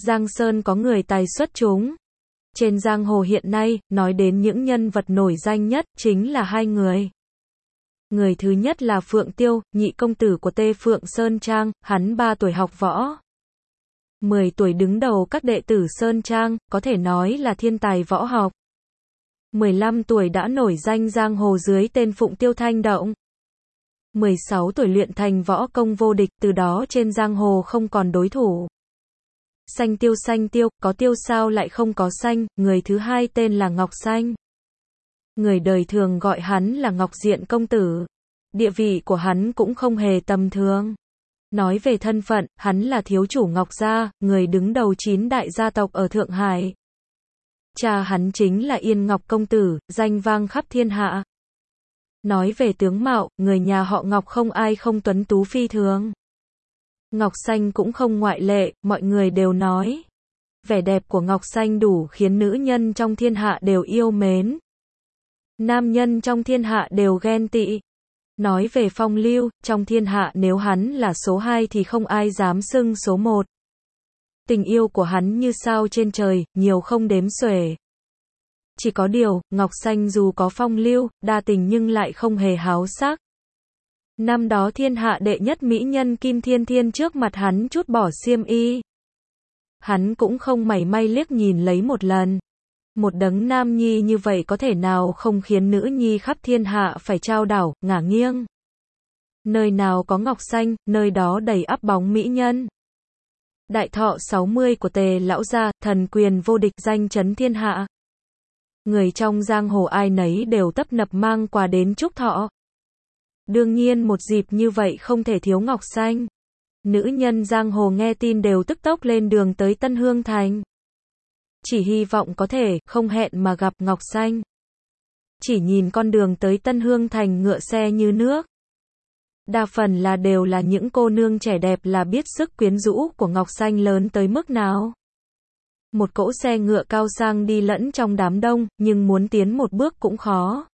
Giang Sơn có người tài xuất chúng. Trên giang hồ hiện nay, nói đến những nhân vật nổi danh nhất, chính là hai người. Người thứ nhất là Phượng Tiêu, nhị công tử của Tê Phượng Sơn Trang, hắn 3 tuổi học võ. 10 tuổi đứng đầu các đệ tử Sơn Trang, có thể nói là thiên tài võ học. 15 tuổi đã nổi danh giang hồ dưới tên Phụng Tiêu Thanh Động. 16 tuổi luyện thành võ công vô địch, từ đó trên giang hồ không còn đối thủ. Xanh tiêu, có tiêu sao lại không có xanh, người thứ hai tên là Ngọc Xanh. Người đời thường gọi hắn là Ngọc Diện công tử. Địa vị của hắn cũng không hề tầm thường. Nói về thân phận, hắn là thiếu chủ Ngọc Gia, người đứng đầu 9 đại gia tộc ở Thượng Hải. Cha hắn chính là Yên Ngọc công tử, danh vang khắp thiên hạ. Nói về tướng mạo, người nhà họ Ngọc không ai không tuấn tú phi thường. Ngọc Xanh cũng không ngoại lệ, mọi người đều nói. Vẻ đẹp của Ngọc Xanh đủ khiến nữ nhân trong thiên hạ đều yêu mến. Nam nhân trong thiên hạ đều ghen tị. Nói về phong lưu, trong thiên hạ nếu hắn là số 2 thì không ai dám xưng số 1. Tình yêu của hắn như sao trên trời, nhiều không đếm xuể. Chỉ có điều, Ngọc Xanh dù có phong lưu, đa tình nhưng lại không hề háo sắc. Năm đó thiên hạ đệ nhất mỹ nhân Kim Thiên Thiên trước mặt hắn trút bỏ xiêm y. Hắn cũng không mảy may liếc nhìn lấy một lần. Một đấng nam nhi như vậy có thể nào không khiến nữ nhi khắp thiên hạ phải chao đảo, ngả nghiêng. Nơi nào có Ngọc Xanh, nơi đó đầy ắp bóng mỹ nhân. Đại thọ 60 của Tề lão gia, thần quyền vô địch danh chấn thiên hạ. Người trong giang hồ ai nấy đều tấp nập mang quà đến chúc thọ. Đương nhiên một dịp như vậy không thể thiếu Ngọc Xanh. Nữ nhân giang hồ nghe tin đều tức tốc lên đường tới Tân Hương Thành. Chỉ hy vọng có thể, không hẹn mà gặp Ngọc Xanh. Chỉ nhìn con đường tới Tân Hương Thành ngựa xe như nước. Đa phần đều là những cô nương trẻ đẹp là biết sức quyến rũ của Ngọc Xanh lớn tới mức nào. Một cỗ xe ngựa cao sang đi lẫn trong đám đông, nhưng muốn tiến một bước cũng khó.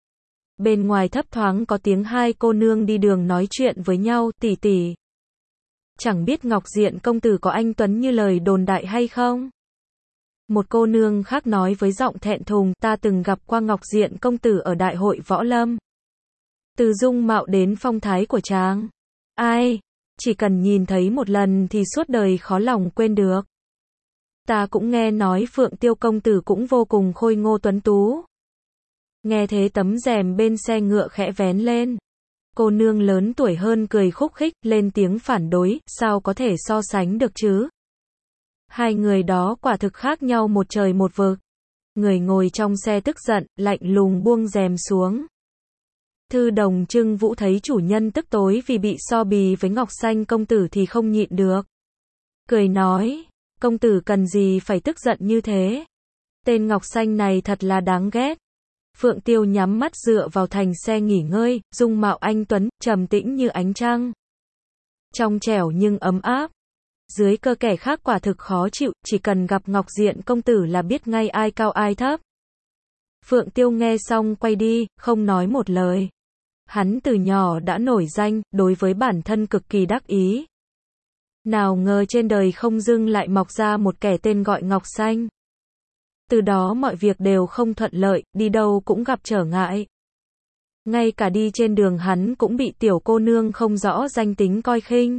Bên ngoài thấp thoáng có tiếng hai cô nương đi đường nói chuyện với nhau, tỷ tỷ. Chẳng biết Ngọc Diện công tử có anh tuấn như lời đồn đại hay không? Một cô nương khác nói với giọng thẹn thùng, ta từng gặp qua Ngọc Diện công tử ở đại hội võ lâm. Từ dung mạo đến phong thái của chàng. Ai? Chỉ cần nhìn thấy một lần thì suốt đời khó lòng quên được. Ta cũng nghe nói Phượng Tiêu công tử cũng vô cùng khôi ngô tuấn tú. Nghe thế tấm rèm bên xe ngựa khẽ vén lên. Cô nương lớn tuổi hơn cười khúc khích, lên tiếng phản đối, sao có thể so sánh được chứ? Hai người đó quả thực khác nhau một trời một vực. Người ngồi trong xe tức giận, lạnh lùng buông rèm xuống. Thư đồng Trưng Vũ thấy chủ nhân tức tối vì bị so bì với Ngọc Xanh công tử thì không nhịn được. Cười nói, công tử cần gì phải tức giận như thế? Tên Ngọc Xanh này thật là đáng ghét. Phượng Tiêu nhắm mắt dựa vào thành xe nghỉ ngơi, dung mạo anh tuấn, trầm tĩnh như ánh trăng. Trong trẻo nhưng ấm áp. Dưới cơ kẻ khác quả thực khó chịu, chỉ cần gặp Ngọc Diện công tử là biết ngay ai cao ai thấp. Phượng Tiêu nghe xong quay đi, không nói một lời. Hắn từ nhỏ đã nổi danh, đối với bản thân cực kỳ đắc ý. Nào ngờ trên đời không dưng lại mọc ra một kẻ tên gọi Ngọc Xanh. Từ đó mọi việc đều không thuận lợi, đi đâu cũng gặp trở ngại. Ngay cả đi trên đường hắn cũng bị tiểu cô nương không rõ danh tính coi khinh.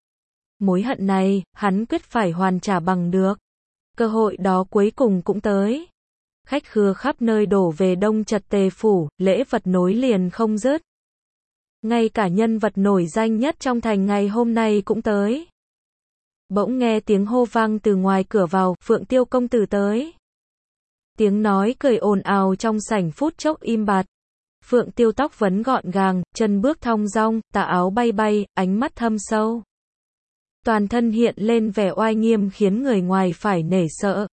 Mối hận này, hắn quyết phải hoàn trả bằng được. Cơ hội đó cuối cùng cũng tới. Khách khứa khắp nơi đổ về đông chật Tề phủ, lễ vật nối liền không dứt. Ngay cả nhân vật nổi danh nhất trong thành ngày hôm nay cũng tới. Bỗng nghe tiếng hô vang từ ngoài cửa vào, Phượng Tiêu công tử tới. Tiếng nói cười ồn ào trong sảnh phút chốc im bặt. Phượng Tiêu tóc vấn gọn gàng, chân bước thong dong, tà áo bay bay, ánh mắt thâm sâu. Toàn thân hiện lên vẻ oai nghiêm khiến người ngoài phải nể sợ.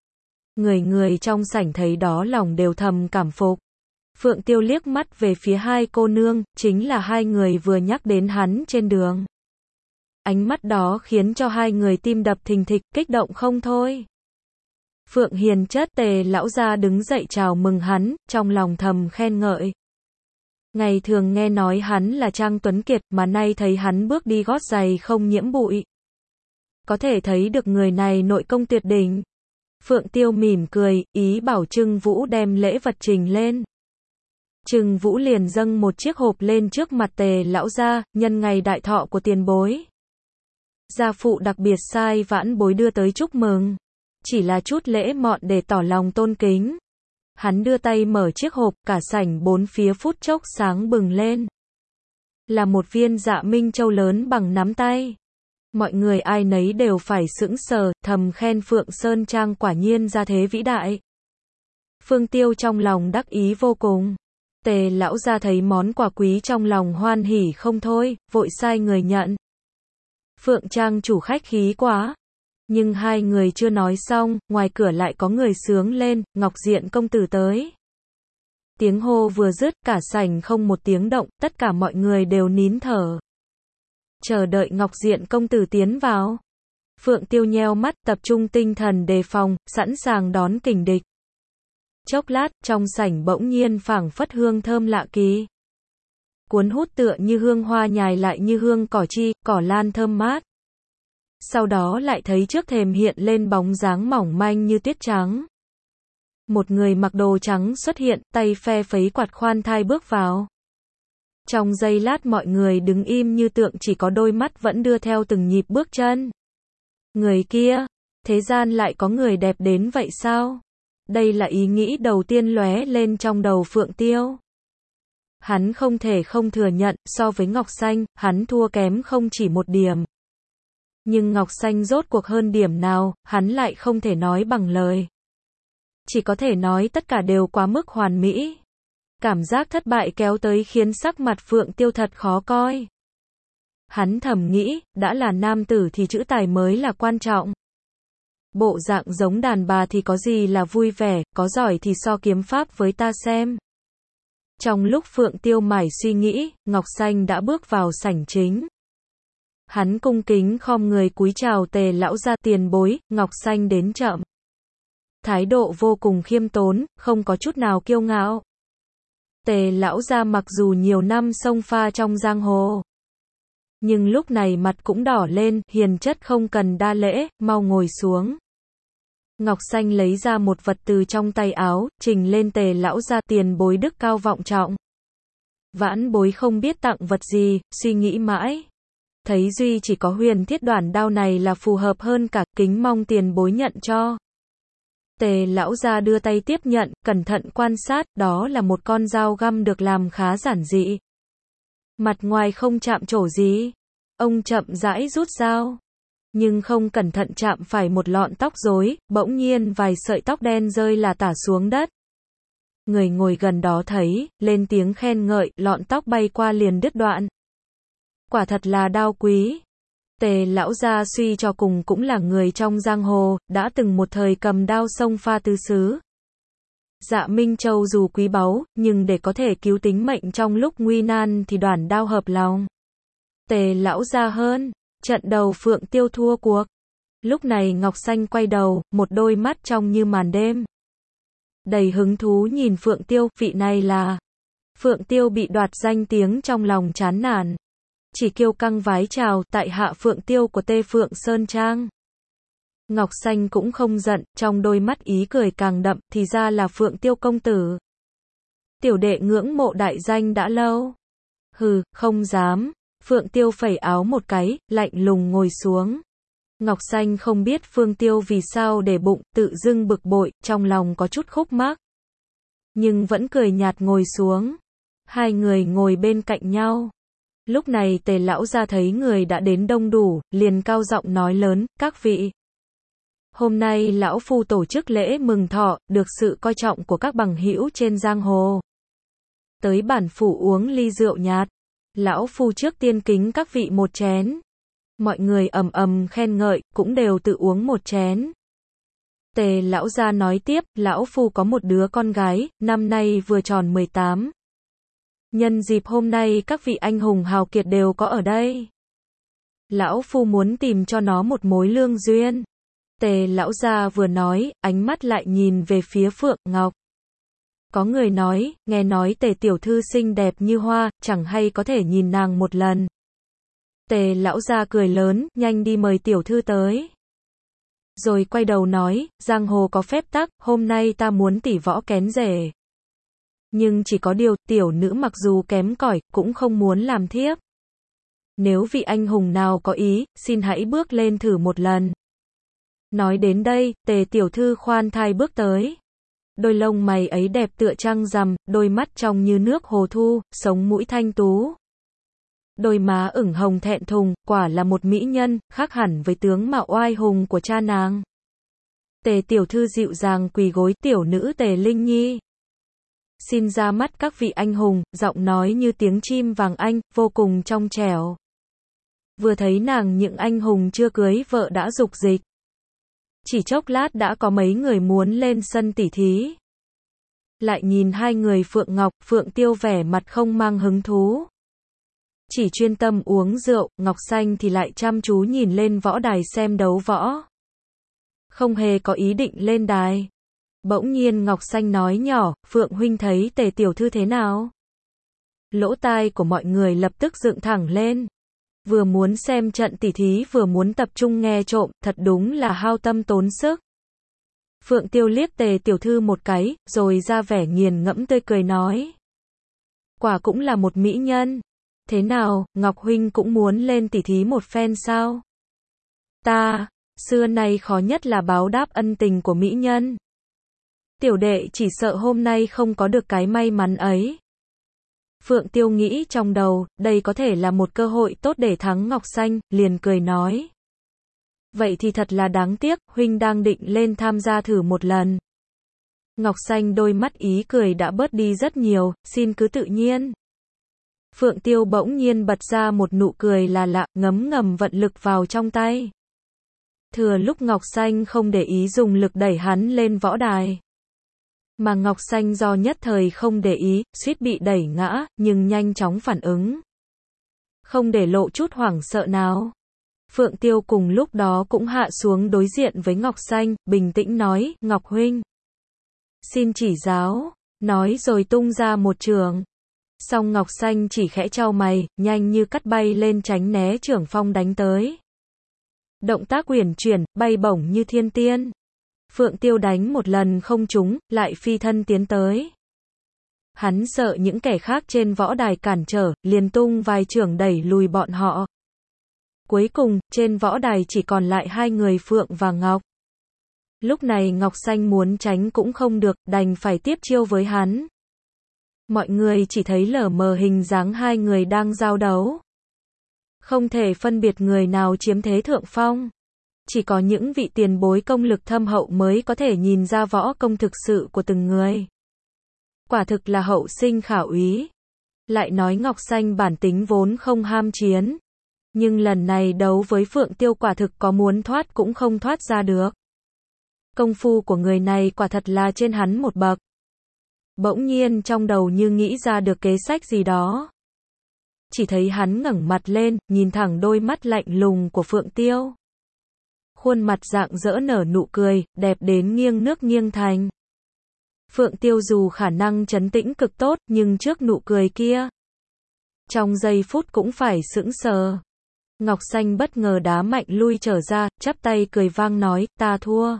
Người trong sảnh thấy đó lòng đều thầm cảm phục. Phượng Tiêu liếc mắt về phía hai cô nương, chính là hai người vừa nhắc đến hắn trên đường. Ánh mắt đó khiến cho hai người tim đập thình thịch, kích động không thôi. Phượng Hiền chất Tề lão gia đứng dậy chào mừng hắn, trong lòng thầm khen ngợi. Ngày thường nghe nói hắn là Trang Tuấn Kiệt, mà nay thấy hắn bước đi gót giày không nhiễm bụi. Có thể thấy được người này nội công tuyệt đỉnh. Phượng Tiêu mỉm cười, ý bảo Trưng Vũ đem lễ vật trình lên. Trưng Vũ liền dâng một chiếc hộp lên trước mặt Tề lão gia, nhân ngày đại thọ của tiền bối. Gia phụ đặc biệt sai vãn bối đưa tới chúc mừng. Chỉ là chút lễ mọn để tỏ lòng tôn kính. Hắn đưa tay mở chiếc hộp, cả sảnh bốn phía phút chốc sáng bừng lên. Là một viên Dạ Minh Châu lớn bằng nắm tay. Mọi người ai nấy đều phải sững sờ, thầm khen Phượng Sơn Trang quả nhiên ra thế vĩ đại. Phương Tiêu trong lòng đắc ý vô cùng. Tề lão gia thấy món quà quý trong lòng hoan hỉ không thôi, vội sai người nhận. Phượng Trang chủ khách khí quá. Nhưng hai người chưa nói xong, ngoài cửa lại có người sướng lên, Ngọc Diện công tử tới. Tiếng hô vừa dứt, cả sảnh không một tiếng động, tất cả mọi người đều nín thở. Chờ đợi Ngọc Diện công tử tiến vào. Phượng Tiêu nheo mắt, tập trung tinh thần đề phòng, sẵn sàng đón kình địch. Chốc lát, trong sảnh bỗng nhiên phảng phất hương thơm lạ kỳ. Cuốn hút tựa như hương hoa nhài lại như hương cỏ chi, cỏ lan thơm mát. Sau đó lại thấy trước thềm hiện lên bóng dáng mỏng manh như tuyết trắng. Một người mặc đồ trắng xuất hiện, tay phe phẩy quạt khoan thai bước vào. Trong giây lát mọi người đứng im như tượng, chỉ có đôi mắt vẫn đưa theo từng nhịp bước chân. Người kia, thế gian lại có người đẹp đến vậy sao? Đây là ý nghĩ đầu tiên lóe lên trong đầu Phượng Tiêu. Hắn không thể không thừa nhận, so với Ngọc Xanh, hắn thua kém không chỉ một điểm. Nhưng Ngọc Xanh rốt cuộc hơn điểm nào, hắn lại không thể nói bằng lời. Chỉ có thể nói tất cả đều quá mức hoàn mỹ. Cảm giác thất bại kéo tới khiến sắc mặt Phượng Tiêu thật khó coi. Hắn thầm nghĩ, đã là nam tử thì chữ tài mới là quan trọng. Bộ dạng giống đàn bà thì có gì là vui vẻ, có giỏi thì so kiếm pháp với ta xem. Trong lúc Phượng Tiêu mải suy nghĩ, Ngọc Xanh đã bước vào sảnh chính. Hắn cung kính khom người cúi chào Tề lão gia tiền bối, Ngọc Xanh đến chậm. Thái độ vô cùng khiêm tốn, không có chút nào kiêu ngạo. Tề lão gia mặc dù nhiều năm xông pha trong giang hồ, nhưng lúc này mặt cũng đỏ lên, hiền chất không cần đa lễ, mau ngồi xuống. Ngọc Xanh lấy ra một vật từ trong tay áo, trình lên Tề lão gia tiền bối đức cao vọng trọng. Vãn bối không biết tặng vật gì, suy nghĩ mãi. Thấy duy chỉ có huyền thiết đoản đao này là phù hợp hơn cả, kính mong tiền bối nhận cho. Tề lão gia đưa tay tiếp nhận, cẩn thận quan sát, đó là một con dao găm được làm khá giản dị. Mặt ngoài không chạm trổ gì. Ông chậm rãi rút dao. Nhưng không cẩn thận chạm phải một lọn tóc rối, bỗng nhiên vài sợi tóc đen rơi là tả xuống đất. Người ngồi gần đó thấy, lên tiếng khen ngợi, lọn tóc bay qua liền đứt đoạn. Quả thật là đao quý. Tề lão gia suy cho cùng cũng là người trong giang hồ, đã từng một thời cầm đao xông pha tứ xứ. Dạ Minh Châu dù quý báu, nhưng để có thể cứu tính mệnh trong lúc nguy nan thì đoản đao hợp lòng. Tề lão gia hơn, trận đầu Phượng Tiêu thua cuộc. Lúc này Ngọc Xanh quay đầu, một đôi mắt trong như màn đêm. Đầy hứng thú nhìn Phượng Tiêu, vị này là. Phượng Tiêu bị đoạt danh tiếng trong lòng chán nản. Chỉ kiêu căng vái chào, tại hạ Phượng Tiêu của Tê Phượng Sơn Trang. Ngọc Xanh cũng không giận, trong đôi mắt ý cười càng đậm, thì ra là Phượng Tiêu công tử. Tiểu đệ ngưỡng mộ đại danh đã lâu. Hừ, không dám. Phượng Tiêu phẩy áo một cái, lạnh lùng ngồi xuống. Ngọc Xanh không biết Phượng Tiêu vì sao để bụng, tự dưng bực bội, trong lòng có chút khúc mắc. Nhưng vẫn cười nhạt ngồi xuống. Hai người ngồi bên cạnh nhau. Lúc này Tề lão gia thấy người đã đến đông đủ, liền cao giọng nói lớn, các vị. Hôm nay lão phu tổ chức lễ mừng thọ, được sự coi trọng của các bằng hữu trên giang hồ. Tới bản phủ uống ly rượu nhạt. Lão phu trước tiên kính các vị một chén. Mọi người ầm ầm khen ngợi, cũng đều tự uống một chén. Tề lão gia nói tiếp, lão phu có một đứa con gái, năm nay vừa tròn 18. Nhân dịp hôm nay các vị anh hùng hào kiệt đều có ở đây. Lão phu muốn tìm cho nó một mối lương duyên. Tề lão gia vừa nói, ánh mắt lại nhìn về phía Phượng Ngọc. Có người nói, nghe nói Tề tiểu thư xinh đẹp như hoa, chẳng hay có thể nhìn nàng một lần. Tề lão gia cười lớn, nhanh đi mời tiểu thư tới. Rồi quay đầu nói, giang hồ có phép tắc, hôm nay ta muốn tỷ võ kén rể. Nhưng chỉ có điều, tiểu nữ mặc dù kém cỏi, cũng không muốn làm thiếp. Nếu vị anh hùng nào có ý, xin hãy bước lên thử một lần. Nói đến đây, Tề tiểu thư khoan thai bước tới. Đôi lông mày ấy đẹp tựa trăng rằm, đôi mắt trong như nước hồ thu, sống mũi thanh tú. Đôi má ửng hồng thẹn thùng, quả là một mỹ nhân, khác hẳn với tướng mạo oai hùng của cha nàng. Tề tiểu thư dịu dàng quỳ gối, tiểu nữ Tề Linh Nhi. Xin ra mắt các vị anh hùng, giọng nói như tiếng chim vàng anh, vô cùng trong trẻo. Vừa thấy nàng những anh hùng chưa cưới vợ đã dục dịch. Chỉ chốc lát đã có mấy người muốn lên sân tỉ thí. Lại nhìn hai người Phượng Ngọc, Phượng Tiêu vẻ mặt không mang hứng thú. Chỉ chuyên tâm uống rượu, Ngọc Xanh thì lại chăm chú nhìn lên võ đài xem đấu võ. Không hề có ý định lên đài. Bỗng nhiên Ngọc Xanh nói nhỏ, Phượng huynh thấy Tề tiểu thư thế nào? Lỗ tai của mọi người lập tức dựng thẳng lên. Vừa muốn xem trận tỉ thí vừa muốn tập trung nghe trộm, thật đúng là hao tâm tốn sức. Phượng Tiêu liếc Tề tiểu thư một cái, rồi ra vẻ nghiền ngẫm tươi cười nói. Quả cũng là một mỹ nhân. Thế nào, Ngọc huynh cũng muốn lên tỉ thí một phen sao? Ta, xưa nay khó nhất là báo đáp ân tình của mỹ nhân. Tiểu đệ chỉ sợ hôm nay không có được cái may mắn ấy. Phượng Tiêu nghĩ trong đầu, đây có thể là một cơ hội tốt để thắng Ngọc Xanh, liền cười nói. Vậy thì thật là đáng tiếc, huynh đang định lên tham gia thử một lần. Ngọc Xanh đôi mắt ý cười đã bớt đi rất nhiều, xin cứ tự nhiên. Phượng Tiêu bỗng nhiên bật ra một nụ cười là lạ, ngấm ngầm vận lực vào trong tay. Thừa lúc Ngọc Xanh không để ý dùng lực đẩy hắn lên võ đài. Mà Ngọc Xanh do nhất thời không để ý, suýt bị đẩy ngã, nhưng nhanh chóng phản ứng. Không để lộ chút hoảng sợ nào. Phượng Tiêu cùng lúc đó cũng hạ xuống đối diện với Ngọc Xanh, bình tĩnh nói, Ngọc huynh. Xin chỉ giáo, nói rồi tung ra một trường. Song Ngọc Xanh chỉ khẽ chau mày, nhanh như cắt bay lên tránh né chưởng phong đánh tới. Động tác uyển chuyển, bay bổng như thiên tiên. Phượng Tiêu đánh một lần không trúng, lại phi thân tiến tới. Hắn sợ những kẻ khác trên võ đài cản trở, liền tung vài chưởng đẩy lùi bọn họ. Cuối cùng, trên võ đài chỉ còn lại hai người Phượng và Ngọc. Lúc này Ngọc Xanh muốn tránh cũng không được, đành phải tiếp chiêu với hắn. Mọi người chỉ thấy lờ mờ hình dáng hai người đang giao đấu. Không thể phân biệt người nào chiếm thế thượng phong. Chỉ có những vị tiền bối công lực thâm hậu mới có thể nhìn ra võ công thực sự của từng người. Quả thực là hậu sinh khả úy. Lại nói Ngọc Xanh bản tính vốn không ham chiến. Nhưng lần này đấu với Phượng Tiêu quả thực có muốn thoát cũng không thoát ra được. Công phu của người này quả thật là trên hắn một bậc. Bỗng nhiên trong đầu như nghĩ ra được kế sách gì đó. Chỉ thấy hắn ngẩng mặt lên, nhìn thẳng đôi mắt lạnh lùng của Phượng Tiêu. Khuôn mặt rạng rỡ nở nụ cười, đẹp đến nghiêng nước nghiêng thành. Phượng Tiêu dù khả năng trấn tĩnh cực tốt, nhưng trước nụ cười kia, trong giây phút cũng phải sững sờ. Ngọc Xanh bất ngờ đá mạnh lui trở ra, chắp tay cười vang nói, ta thua.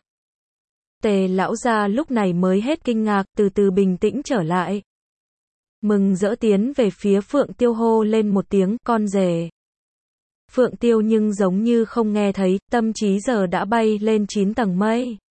Tề lão gia lúc này mới hết kinh ngạc, từ từ bình tĩnh trở lại. Mừng rỡ tiến về phía Phượng Tiêu hô lên một tiếng, con rể. Phượng Tiêu nhưng giống như không nghe thấy, tâm trí giờ đã bay lên 9 tầng mây.